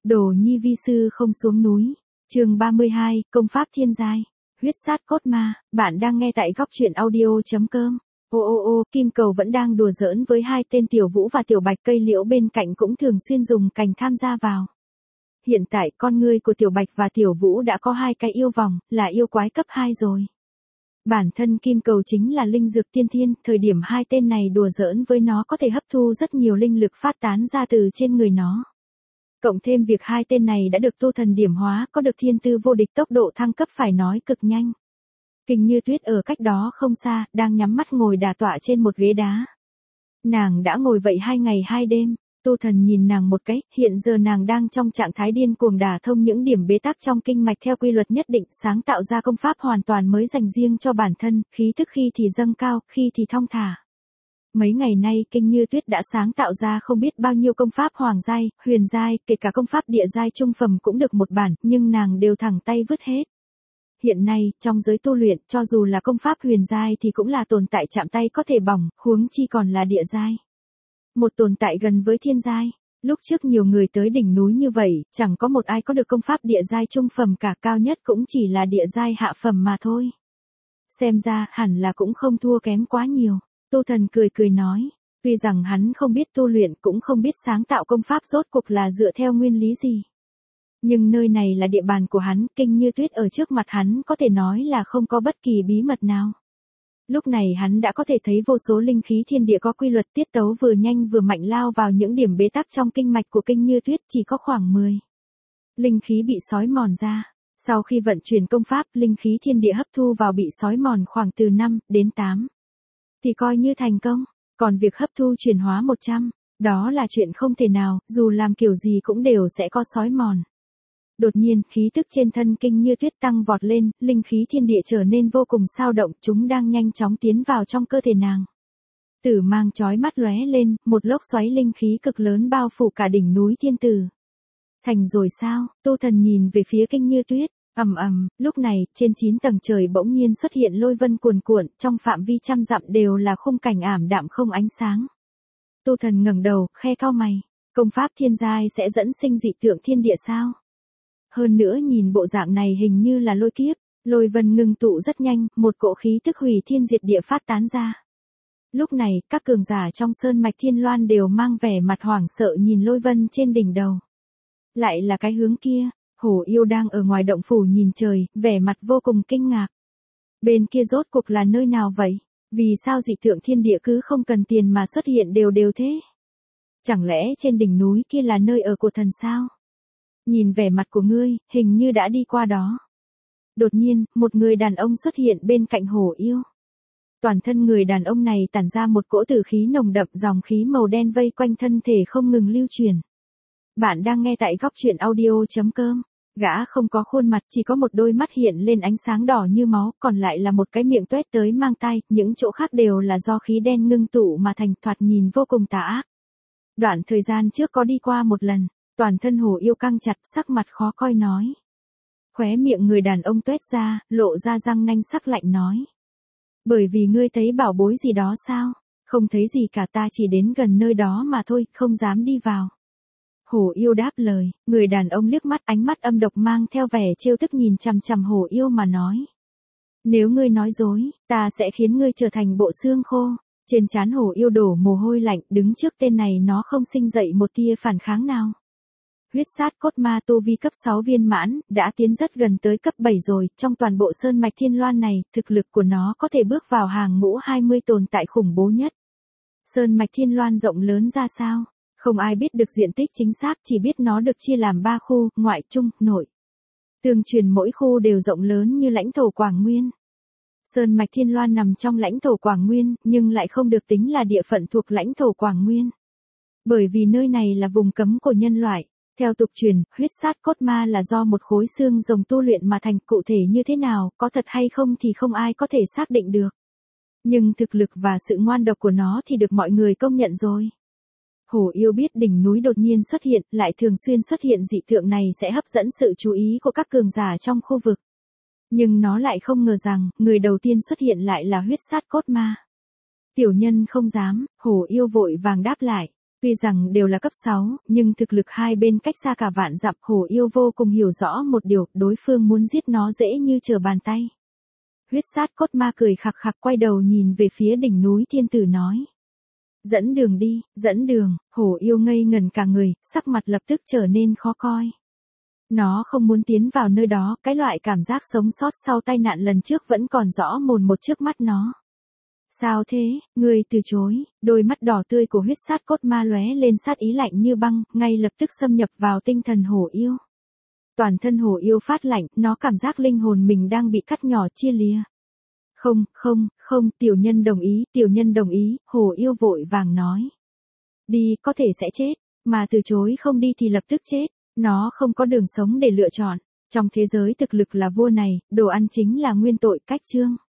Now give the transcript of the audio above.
Đồ nhi vi sư không xuống núi. Chương 32, công pháp thiên giai. Huyết sát cốt ma, bạn đang nghe tại góc truyện audio.com. Kim Cầu vẫn đang đùa giỡn với hai tên Tiểu Vũ và Tiểu Bạch, cây liễu bên cạnh cũng thường xuyên dùng cành tham gia vào. Hiện tại con ngươi của Tiểu Bạch và Tiểu Vũ đã có hai cái yêu vòng, là yêu quái cấp 2 rồi. Bản thân Kim Cầu chính là linh dược tiên thiên, thời điểm hai tên này đùa giỡn với nó có thể hấp thu rất nhiều linh lực phát tán ra từ trên người nó. Cộng thêm việc hai tên này đã được tu thần điểm hóa, có được thiên tư vô địch, tốc độ thăng cấp phải nói cực nhanh. Kình Như Tuyết ở cách đó không xa, đang nhắm mắt ngồi đả tọa trên một ghế đá. Nàng đã ngồi vậy 2 ngày 2 đêm, tu thần nhìn nàng một cái, hiện giờ nàng đang trong trạng thái điên cuồng đả thông những điểm bế tắc trong kinh mạch theo quy luật nhất định, sáng tạo ra công pháp hoàn toàn mới dành riêng cho bản thân, khí tức khi thì dâng cao, khi thì thong thả. Mấy ngày nay Kình Như Tuyết đã sáng tạo ra không biết bao nhiêu công pháp hoàng giai, huyền giai, kể cả công pháp địa giai trung phẩm cũng được một bản, nhưng nàng đều thẳng tay vứt hết. Hiện nay, trong giới tu luyện, cho dù là công pháp huyền giai thì cũng là tồn tại chạm tay có thể bỏng, huống chi còn là địa giai. Một tồn tại gần với thiên giai. Lúc trước nhiều người tới đỉnh núi như vậy, chẳng có một ai có được công pháp địa giai trung phẩm cả, cao nhất cũng chỉ là địa giai hạ phẩm mà thôi. Xem ra, hẳn là cũng không thua kém quá nhiều. Tu thần cười cười nói, tuy rằng hắn không biết tu luyện cũng không biết sáng tạo công pháp rốt cuộc là dựa theo nguyên lý gì. Nhưng nơi này là địa bàn của hắn, Kình Như Tuyết ở trước mặt hắn có thể nói là không có bất kỳ bí mật nào. Lúc này hắn đã có thể thấy vô số linh khí thiên địa có quy luật, tiết tấu vừa nhanh vừa mạnh lao vào những điểm bế tắc trong kinh mạch của Kình Như Tuyết, chỉ có khoảng 10. Linh khí bị xói mòn ra. Sau khi vận chuyển công pháp, linh khí thiên địa hấp thu vào bị xói mòn khoảng từ 5 đến 8. Thì coi như thành công, còn việc hấp thu chuyển hóa 100, đó là chuyện không thể nào, dù làm kiểu gì cũng đều sẽ có xói mòn. Đột nhiên, khí tức trên thân Kình Như Tuyết tăng vọt lên, linh khí thiên địa trở nên vô cùng sao động, chúng đang nhanh chóng tiến vào trong cơ thể nàng. Tử mang chói mắt lóe lên, một lốc xoáy linh khí cực lớn bao phủ cả đỉnh núi thiên tử. Thành rồi sao? Tu thần nhìn về phía Kình Như Tuyết. Lúc này, trên 9 tầng trời bỗng nhiên xuất hiện lôi vân cuồn cuộn, trong phạm vi trăm dặm đều là khung cảnh ảm đạm không ánh sáng. Tu thần ngẩng đầu, khe cau mày, công pháp thiên giai sẽ dẫn sinh dị tượng thiên địa sao? Hơn nữa nhìn bộ dạng này hình như là lôi kiếp, lôi vân ngưng tụ rất nhanh, một cỗ khí tức hủy thiên diệt địa phát tán ra. Lúc này, các cường giả trong sơn mạch Thiên Loan đều mang vẻ mặt hoảng sợ nhìn lôi vân trên đỉnh đầu. Lại là cái hướng kia. Hổ yêu đang ở ngoài động phủ nhìn trời, vẻ mặt vô cùng kinh ngạc. Bên kia rốt cuộc là nơi nào vậy? Vì sao dị tượng thiên địa cứ không cần tiền mà xuất hiện đều đều thế? Chẳng lẽ trên đỉnh núi kia là nơi ở của thần sao? Nhìn vẻ mặt của ngươi, hình như đã đi qua đó. Đột nhiên, một người đàn ông xuất hiện bên cạnh hổ yêu. Toàn thân người đàn ông này tản ra một cỗ tử khí nồng đậm, dòng khí màu đen vây quanh thân thể không ngừng lưu truyền. Bạn đang nghe tại góc truyện audio.com. Gã không có khuôn mặt, chỉ có một đôi mắt hiện lên ánh sáng đỏ như máu, còn lại là một cái miệng tuét tới mang tai, những chỗ khác đều là do khí đen ngưng tụ mà thành, thoạt nhìn vô cùng tà ác. Đoạn thời gian trước có đi qua một lần, toàn thân hổ yêu căng chặt, sắc mặt khó coi nói. Khóe miệng người đàn ông tuét ra, lộ ra răng nanh sắc lạnh nói. Bởi vì ngươi thấy bảo bối gì đó sao? Không thấy gì cả, ta chỉ đến gần nơi đó mà thôi, không dám đi vào. Hổ yêu đáp lời, người đàn ông liếc mắt, ánh mắt âm độc mang theo vẻ trêu tức nhìn chằm chằm hổ yêu mà nói. Nếu ngươi nói dối, ta sẽ khiến ngươi trở thành bộ xương khô. Trên trán hổ yêu đổ mồ hôi lạnh, đứng trước tên này nó không sinh dậy một tia phản kháng nào. Huyết sát cốt ma tu vi cấp 6 viên mãn, đã tiến rất gần tới cấp 7 rồi, trong toàn bộ sơn mạch Thiên Loan này, thực lực của nó có thể bước vào hàng ngũ 20 tồn tại khủng bố nhất. Sơn mạch Thiên Loan rộng lớn ra sao? Không ai biết được diện tích chính xác, chỉ biết nó được chia làm 3 khu, ngoại, trung, nội. Tương truyền mỗi khu đều rộng lớn như lãnh thổ Quảng Nguyên. Sơn mạch Thiên Loan nằm trong lãnh thổ Quảng Nguyên, nhưng lại không được tính là địa phận thuộc lãnh thổ Quảng Nguyên. Bởi vì nơi này là vùng cấm của nhân loại. Theo tục truyền, huyết sát cốt ma là do một khối xương rồng tu luyện mà thành, cụ thể như thế nào, có thật hay không thì không ai có thể xác định được. Nhưng thực lực và sự ngoan độc của nó thì được mọi người công nhận rồi. Hổ yêu biết đỉnh núi đột nhiên xuất hiện, lại thường xuyên xuất hiện dị tượng này sẽ hấp dẫn sự chú ý của các cường giả trong khu vực. Nhưng nó lại không ngờ rằng, người đầu tiên xuất hiện lại là huyết sát cốt ma. Tiểu nhân không dám, hổ yêu vội vàng đáp lại. Tuy rằng đều là cấp 6, nhưng thực lực hai bên cách xa cả vạn dặm, hổ yêu vô cùng hiểu rõ một điều, đối phương muốn giết nó dễ như trở bàn tay. Huyết sát cốt ma cười khặc khặc quay đầu nhìn về phía đỉnh núi thiên tử nói. Dẫn đường đi, dẫn đường, hổ yêu ngây ngẩn cả người, sắc mặt lập tức trở nên khó coi. Nó không muốn tiến vào nơi đó, cái loại cảm giác sống sót sau tai nạn lần trước vẫn còn rõ mồn một trước mắt nó. Sao thế, ngươi từ chối, đôi mắt đỏ tươi của huyết sát cốt ma lóe lên sát ý lạnh như băng, ngay lập tức xâm nhập vào tinh thần hổ yêu. Toàn thân hổ yêu phát lạnh, nó cảm giác linh hồn mình đang bị cắt nhỏ chia lìa. Không, tiểu nhân đồng ý, hổ yêu vội vàng nói. Đi, có thể sẽ chết, mà từ chối không đi thì lập tức chết, nó không có đường sống để lựa chọn. Trong thế giới thực lực là vua này, đồ ăn chính là nguyên tội cách chương.